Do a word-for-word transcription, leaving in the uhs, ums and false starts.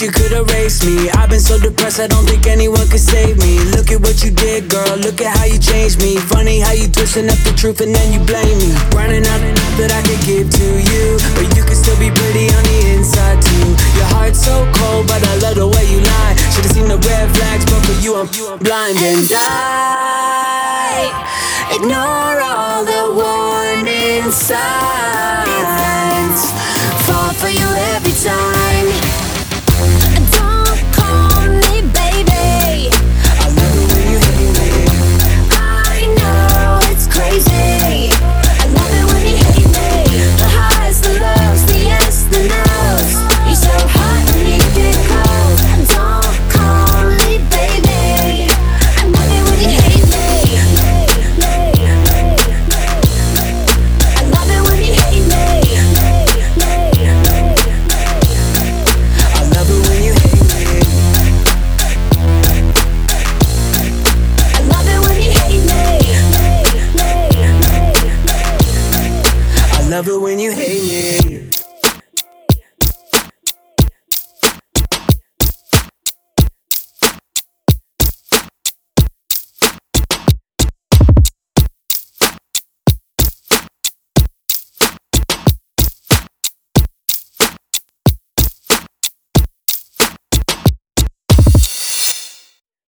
wish you could erase me. I've been so depressed, I don't think anyone could save me. Look at what you did, girl, look at how you changed me. Funny how you twisting up the truth and then you blame me. Running out enough that I could give to you, but you can still be pretty on the inside too. Your heart's so cold, but I love the way you lie. Should've seen the red flags, but for you I'm, you I'm blind. And I ignore all the warning signs, fall for you every time. Don't call me baby, I love it when you hate me. I know it's crazy, I love it when you hate me. The highs, the lows, the yes, the no's. You're so hot when you get cold. Don't call me baby, I love it when you hate me. I love it when you hate me. I love it when you hate me. I love it when you hate me. I love it when you hate me.